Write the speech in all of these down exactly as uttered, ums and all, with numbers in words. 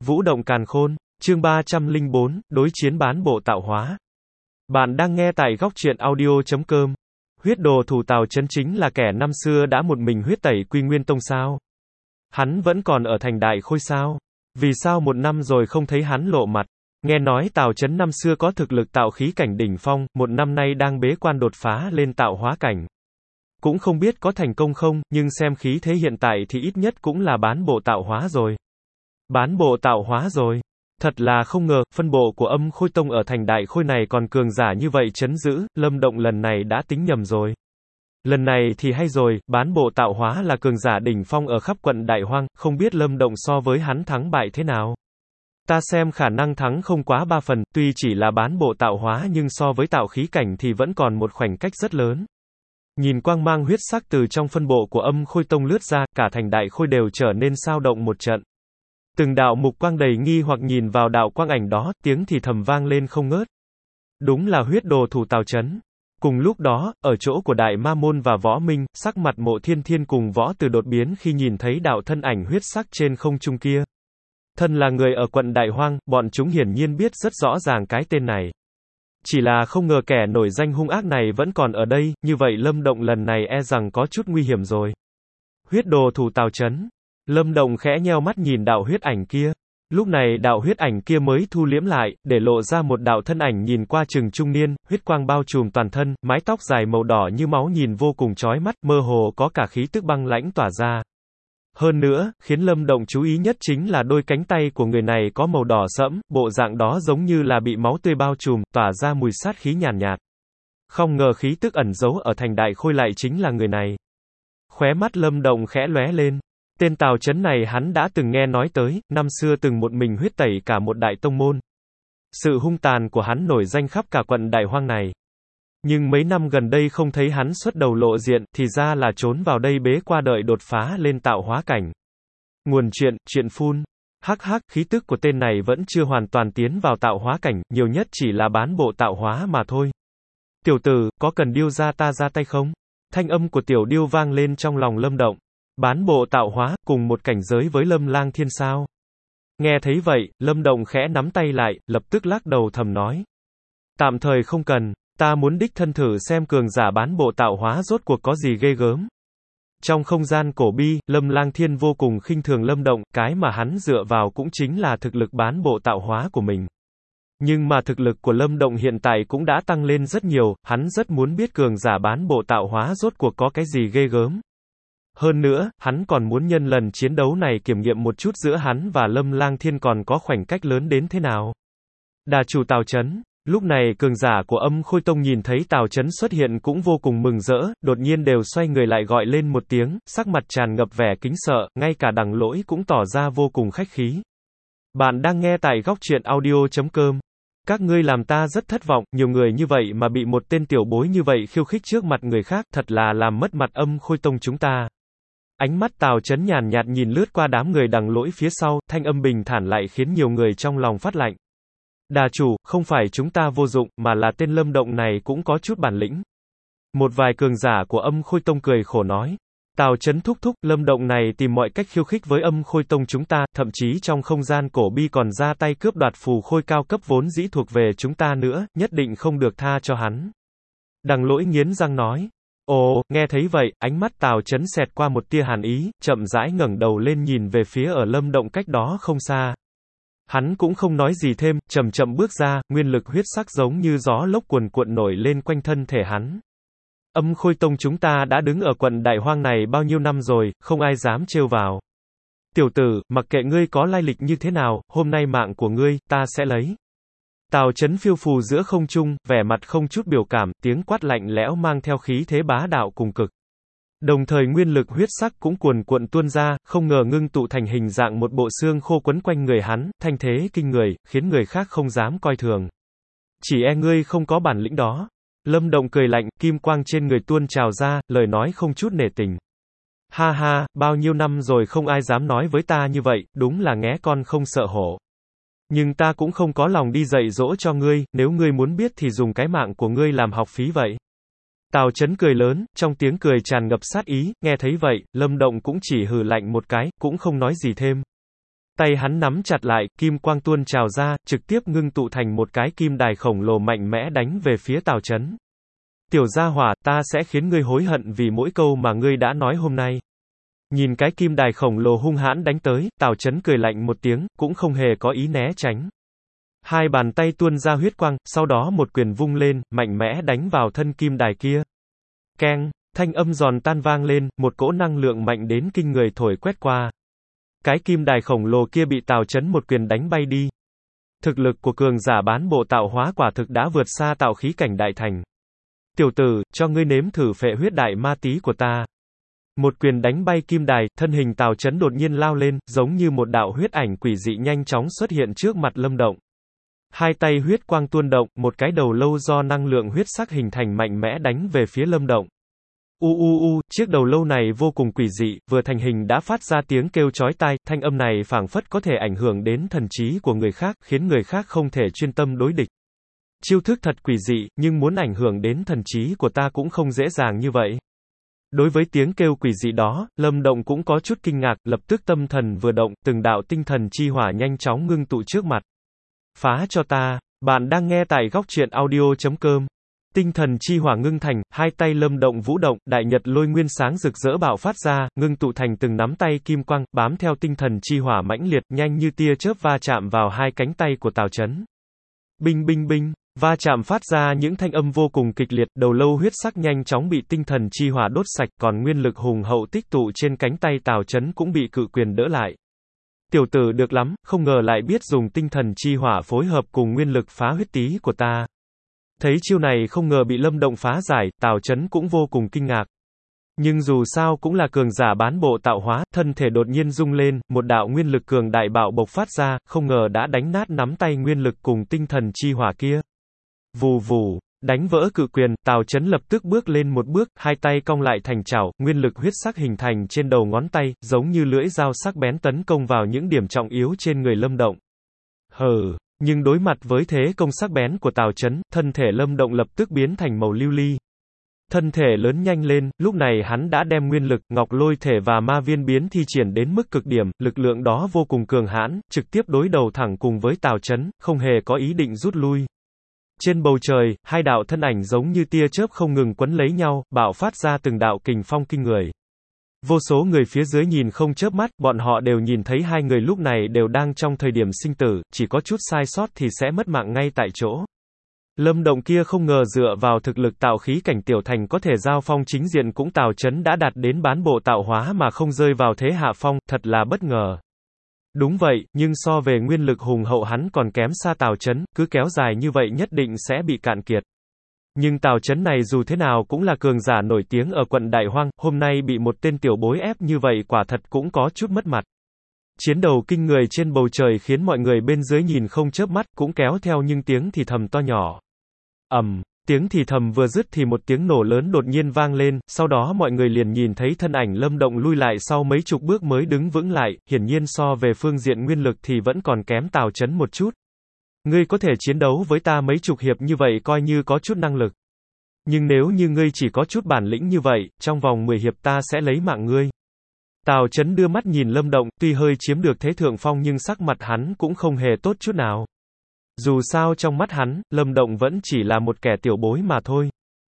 Vũ động càn khôn, chương ba trăm lẻ bốn, đối chiến bán bộ tạo hóa. Bạn đang nghe tại góc truyện audio chấm com. Huyết đồ thủ Tào Chấn chính là kẻ năm xưa đã một mình huyết tẩy Quy Nguyên Tông sao? Hắn vẫn còn ở thành Đại Khôi sao? Vì sao một năm rồi không thấy hắn lộ mặt? Nghe nói Tào Chấn năm xưa có thực lực tạo khí cảnh đỉnh phong, một năm nay đang bế quan đột phá lên tạo hóa cảnh. Cũng không biết có thành công không, nhưng xem khí thế hiện tại thì ít nhất cũng là bán bộ tạo hóa rồi. Bán bộ tạo hóa rồi. Thật là không ngờ, phân bộ của Âm Khôi Tông ở thành Đại Khôi này còn cường giả như vậy trấn giữ, Lâm Động lần này đã tính nhầm rồi. Lần này thì hay rồi, bán bộ tạo hóa là cường giả đỉnh phong ở khắp quận Đại Hoang, không biết Lâm Động so với hắn thắng bại thế nào. Ta xem khả năng thắng không quá ba phần, tuy chỉ là bán bộ tạo hóa nhưng so với tạo khí cảnh thì vẫn còn một khoảnh cách rất lớn. Nhìn quang mang huyết sắc từ trong phân bộ của Âm Khôi Tông lướt ra, cả thành Đại Khôi đều trở nên sao động một trận. Từng đạo mục quang đầy nghi hoặc nhìn vào đạo quang ảnh đó, tiếng thì thầm vang lên không ngớt. Đúng là huyết đồ thủ Tào Chấn. Cùng lúc đó, ở chỗ của Đại Ma Môn và Võ Minh, sắc mặt Mộ Thiên Thiên cùng Võ Từ đột biến khi nhìn thấy đạo thân ảnh huyết sắc trên không trung kia. Thân là người ở quận Đại Hoang, bọn chúng hiển nhiên biết rất rõ ràng cái tên này. Chỉ là không ngờ kẻ nổi danh hung ác này vẫn còn ở đây, như vậy Lâm Động lần này e rằng có chút nguy hiểm rồi. Huyết đồ thủ Tào Chấn. Lâm Động khẽ nheo mắt nhìn đạo huyết ảnh kia. Lúc này đạo huyết ảnh kia mới thu liễm lại, để lộ ra một đạo thân ảnh nhìn qua chừng trung niên, huyết quang bao trùm toàn thân, mái tóc dài màu đỏ như máu nhìn vô cùng chói mắt, mơ hồ có cả khí tức băng lãnh tỏa ra. Hơn nữa, khiến Lâm Động chú ý nhất chính là đôi cánh tay của người này có màu đỏ sẫm, bộ dạng đó giống như là bị máu tươi bao trùm, tỏa ra mùi sát khí nhàn nhạt, nhạt. Không ngờ khí tức ẩn giấu ở thành Đại Khôi lại chính là người này. Khóe mắt Lâm Động khẽ lóe lên. Tên Tào Chấn này hắn đã từng nghe nói tới, năm xưa từng một mình huyết tẩy cả một đại tông môn. Sự hung tàn của hắn nổi danh khắp cả quận Đại Hoang này. Nhưng mấy năm gần đây không thấy hắn xuất đầu lộ diện, thì ra là trốn vào đây bế qua đợi đột phá lên tạo hóa cảnh. Nguồn chuyện, chuyện phun. Hắc hắc, khí tức của tên này vẫn chưa hoàn toàn tiến vào tạo hóa cảnh, nhiều nhất chỉ là bán bộ tạo hóa mà thôi. Tiểu tử, có cần điêu ra ta ra tay không? Thanh âm của tiểu điêu vang lên trong lòng Lâm Động. Bán bộ tạo hóa, cùng một cảnh giới với Lâm Lang Thiên sao? Nghe thấy vậy, Lâm Động khẽ nắm tay lại, lập tức lắc đầu thầm nói. Tạm thời không cần, ta muốn đích thân thử xem cường giả bán bộ tạo hóa rốt cuộc có gì ghê gớm. Trong không gian cổ bi, Lâm Lang Thiên vô cùng khinh thường Lâm Động, cái mà hắn dựa vào cũng chính là thực lực bán bộ tạo hóa của mình. Nhưng mà thực lực của Lâm Động hiện tại cũng đã tăng lên rất nhiều, hắn rất muốn biết cường giả bán bộ tạo hóa rốt cuộc có cái gì ghê gớm. Hơn nữa, hắn còn muốn nhân lần chiến đấu này kiểm nghiệm một chút giữa hắn và Lâm Lang Thiên còn có khoảnh cách lớn đến thế nào. Đà chủ Tào Chấn. Lúc này cường giả của Âm Khôi Tông nhìn thấy Tào Chấn xuất hiện cũng vô cùng mừng rỡ, đột nhiên đều xoay người lại gọi lên một tiếng, sắc mặt tràn ngập vẻ kính sợ, ngay cả Đằng Lỗi cũng tỏ ra vô cùng khách khí. Bạn đang nghe tại góc truyện audio chấm com. Các ngươi làm ta rất thất vọng, nhiều người như vậy mà bị một tên tiểu bối như vậy khiêu khích trước mặt người khác, thật là làm mất mặt Âm Khôi Tông chúng ta. Ánh mắt Tào Chấn nhàn nhạt nhìn lướt qua đám người Đằng Lỗi phía sau, thanh âm bình thản lại khiến nhiều người trong lòng phát lạnh. Đà chủ, không phải chúng ta vô dụng, mà là tên Lâm Động này cũng có chút bản lĩnh. Một vài cường giả của Âm Khôi Tông cười khổ nói. Tào Chấn thúc thúc, Lâm Động này tìm mọi cách khiêu khích với Âm Khôi Tông chúng ta, thậm chí trong không gian cổ bi còn ra tay cướp đoạt phù khôi cao cấp vốn dĩ thuộc về chúng ta nữa, nhất định không được tha cho hắn. Đằng Lỗi nghiến răng nói. Ồ, nghe thấy vậy, ánh mắt Tào Chấn xẹt qua một tia hàn ý, chậm rãi ngẩng đầu lên nhìn về phía ở Lâm Động cách đó không xa. Hắn cũng không nói gì thêm, chậm chậm bước ra, nguyên lực huyết sắc giống như gió lốc cuồn cuộn nổi lên quanh thân thể hắn. Âm Khôi Tông chúng ta đã đứng ở quận Đại Hoang này bao nhiêu năm rồi, không ai dám trêu vào. Tiểu tử, mặc kệ ngươi có lai lịch như thế nào, hôm nay mạng của ngươi, ta sẽ lấy. Tào Chấn phiêu phù giữa không trung, vẻ mặt không chút biểu cảm, tiếng quát lạnh lẽo mang theo khí thế bá đạo cùng cực. Đồng thời nguyên lực huyết sắc cũng cuồn cuộn tuôn ra, không ngờ ngưng tụ thành hình dạng một bộ xương khô quấn quanh người hắn, thanh thế kinh người, khiến người khác không dám coi thường. Chỉ e ngươi không có bản lĩnh đó. Lâm Động cười lạnh, kim quang trên người tuôn trào ra, lời nói không chút nể tình. Ha ha, bao nhiêu năm rồi không ai dám nói với ta như vậy, đúng là nghé con không sợ hổ. Nhưng ta cũng không có lòng đi dạy dỗ cho ngươi, nếu ngươi muốn biết thì dùng cái mạng của ngươi làm học phí vậy. Tào Chấn cười lớn, trong tiếng cười tràn ngập sát ý, nghe thấy vậy, Lâm Động cũng chỉ hừ lạnh một cái, cũng không nói gì thêm. Tay hắn nắm chặt lại, kim quang tuôn trào ra, trực tiếp ngưng tụ thành một cái kim đài khổng lồ mạnh mẽ đánh về phía Tào Chấn. Tiểu gia hỏa, ta sẽ khiến ngươi hối hận vì mỗi câu mà ngươi đã nói hôm nay. Nhìn cái kim đài khổng lồ hung hãn đánh tới, Tào Chấn cười lạnh một tiếng, cũng không hề có ý né tránh. Hai bàn tay tuôn ra huyết quang, sau đó một quyền vung lên, mạnh mẽ đánh vào thân kim đài kia. Keng, thanh âm giòn tan vang lên, một cỗ năng lượng mạnh đến kinh người thổi quét qua. Cái kim đài khổng lồ kia bị Tào Chấn một quyền đánh bay đi. Thực lực của cường giả bán bộ tạo hóa quả thực đã vượt xa tạo khí cảnh đại thành. Tiểu tử, cho ngươi nếm thử phệ huyết đại ma tí của ta. Một quyền đánh bay kim đài, thân hình Tào Chấn đột nhiên lao lên, giống như một đạo huyết ảnh quỷ dị nhanh chóng xuất hiện trước mặt Lâm Động. Hai tay huyết quang tuôn động, một cái đầu lâu do năng lượng huyết sắc hình thành mạnh mẽ đánh về phía Lâm Động. U u u, chiếc đầu lâu này vô cùng quỷ dị, vừa thành hình đã phát ra tiếng kêu chói tai, thanh âm này phảng phất có thể ảnh hưởng đến thần trí của người khác, khiến người khác không thể chuyên tâm đối địch. Chiêu thức thật quỷ dị, nhưng muốn ảnh hưởng đến thần trí của ta cũng không dễ dàng như vậy. Đối với tiếng kêu quỷ dị đó, Lâm Động cũng có chút kinh ngạc, lập tức tâm thần vừa động, từng đạo tinh thần chi hỏa nhanh chóng ngưng tụ trước mặt. Phá cho ta, bạn đang nghe tại góc truyện audio chấm com. Tinh thần chi hỏa ngưng thành, hai tay Lâm Động vũ động, đại nhật lôi nguyên sáng rực rỡ bạo phát ra, ngưng tụ thành từng nắm tay kim quang, bám theo tinh thần chi hỏa mãnh liệt, nhanh như tia chớp va chạm vào hai cánh tay của Tào Chấn. Binh binh binh, va chạm phát ra những thanh âm vô cùng kịch liệt, đầu lâu huyết sắc nhanh chóng bị tinh thần chi hỏa đốt sạch, còn nguyên lực hùng hậu tích tụ trên cánh tay Tào Chấn cũng bị cự quyền đỡ lại. Tiểu tử được lắm, không ngờ lại biết dùng tinh thần chi hỏa phối hợp cùng nguyên lực phá huyết tí của ta. Thấy chiêu này không ngờ bị Lâm Động phá giải, Tào Chấn cũng vô cùng kinh ngạc. Nhưng dù sao cũng là cường giả bán bộ tạo hóa, thân thể đột nhiên rung lên, một đạo nguyên lực cường đại bạo bộc phát ra, không ngờ đã đánh nát nắm tay nguyên lực cùng tinh thần chi hỏa kia. Vù vù, đánh vỡ cự quyền, Tào Chấn lập tức bước lên một bước, hai tay cong lại thành chảo, nguyên lực huyết sắc hình thành trên đầu ngón tay, giống như lưỡi dao sắc bén tấn công vào những điểm trọng yếu trên người Lâm Động. Hừ, nhưng đối mặt với thế công sắc bén của Tào Chấn, thân thể Lâm Động lập tức biến thành màu lưu ly. Thân thể lớn nhanh lên, lúc này hắn đã đem nguyên lực, ngọc lôi thể và ma viên biến thi triển đến mức cực điểm, lực lượng đó vô cùng cường hãn, trực tiếp đối đầu thẳng cùng với Tào Chấn, không hề có ý định rút lui. Trên bầu trời, hai đạo thân ảnh giống như tia chớp không ngừng quấn lấy nhau, bạo phát ra từng đạo kình phong kinh người. Vô số người phía dưới nhìn không chớp mắt, bọn họ đều nhìn thấy hai người lúc này đều đang trong thời điểm sinh tử, chỉ có chút sai sót thì sẽ mất mạng ngay tại chỗ. Lâm Động kia không ngờ dựa vào thực lực tạo khí cảnh tiểu thành có thể giao phong chính diện cũng Tào Chấn đã đạt đến bán bộ tạo hóa mà không rơi vào thế hạ phong, thật là bất ngờ. Đúng vậy, nhưng so về nguyên lực hùng hậu hắn còn kém xa Tào Chấn, cứ kéo dài như vậy nhất định sẽ bị cạn kiệt. Nhưng Tào Chấn này dù thế nào cũng là cường giả nổi tiếng ở quận Đại Hoang, hôm nay bị một tên tiểu bối ép như vậy quả thật cũng có chút mất mặt. Chiến đầu kinh người trên bầu trời khiến mọi người bên dưới nhìn không chớp mắt, cũng kéo theo những tiếng thì thầm to nhỏ. Ầm, tiếng thì thầm vừa dứt thì một tiếng nổ lớn đột nhiên vang lên, sau đó mọi người liền nhìn thấy thân ảnh Lâm Động lui lại sau mấy chục bước mới đứng vững lại, hiển nhiên so về phương diện nguyên lực thì vẫn còn kém Tào Chấn một chút. Ngươi có thể chiến đấu với ta mấy chục hiệp như vậy coi như có chút năng lực. Nhưng nếu như ngươi chỉ có chút bản lĩnh như vậy, trong vòng mười hiệp ta sẽ lấy mạng ngươi. Tào Chấn đưa mắt nhìn Lâm Động, tuy hơi chiếm được thế thượng phong nhưng sắc mặt hắn cũng không hề tốt chút nào. Dù sao trong mắt hắn, Lâm Động vẫn chỉ là một kẻ tiểu bối mà thôi.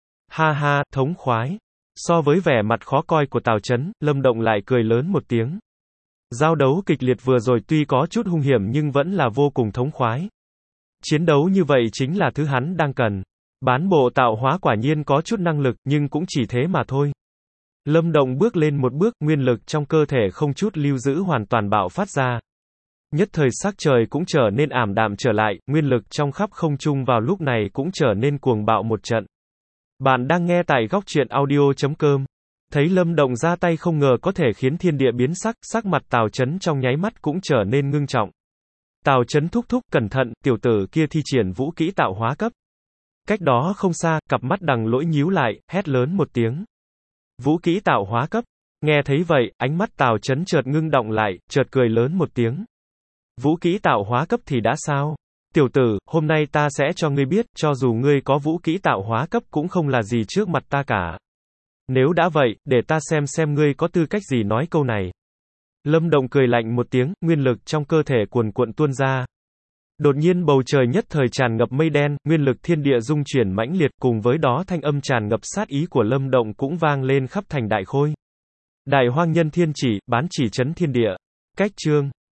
Ha ha, thống khoái. So với vẻ mặt khó coi của Tào Chấn, Lâm Động lại cười lớn một tiếng. Giao đấu kịch liệt vừa rồi tuy có chút hung hiểm nhưng vẫn là vô cùng thống khoái. Chiến đấu như vậy chính là thứ hắn đang cần. Bán bộ tạo hóa quả nhiên có chút năng lực, nhưng cũng chỉ thế mà thôi. Lâm Động bước lên một bước, nguyên lực trong cơ thể không chút lưu giữ hoàn toàn bạo phát ra. Nhất thời sắc trời cũng trở nên ảm đạm trở lại, nguyên lực trong khắp không trung vào lúc này cũng trở nên cuồng bạo một trận. Bạn đang nghe tại góc truyện audio chấm com. Thấy Lâm Động ra tay không ngờ có thể khiến thiên địa biến sắc, sắc mặt Tào Chấn trong nháy mắt cũng trở nên ngưng trọng. Tào Chấn thúc thúc cẩn thận, tiểu tử kia thi triển vũ kỹ tạo hóa cấp. Cách đó không xa, cặp mắt Đằng Lỗi nhíu lại, hét lớn một tiếng. Vũ kỹ tạo hóa cấp. Nghe thấy vậy, ánh mắt Tào Chấn chợt ngưng động lại, chợt cười lớn một tiếng. Vũ kỹ tạo hóa cấp thì đã sao? Tiểu tử, hôm nay ta sẽ cho ngươi biết, cho dù ngươi có vũ kỹ tạo hóa cấp cũng không là gì trước mặt ta cả. Nếu đã vậy, để ta xem xem ngươi có tư cách gì nói câu này. Lâm Động cười lạnh một tiếng, nguyên lực trong cơ thể cuồn cuộn tuôn ra. Đột nhiên bầu trời nhất thời tràn ngập mây đen, nguyên lực thiên địa dung chuyển mãnh liệt, cùng với đó thanh âm tràn ngập sát ý của Lâm Động cũng vang lên khắp thành Đại Khôi. Đại Hoang Nhân Thiên Chỉ, bán chỉ chấn thiên địa. Cách chương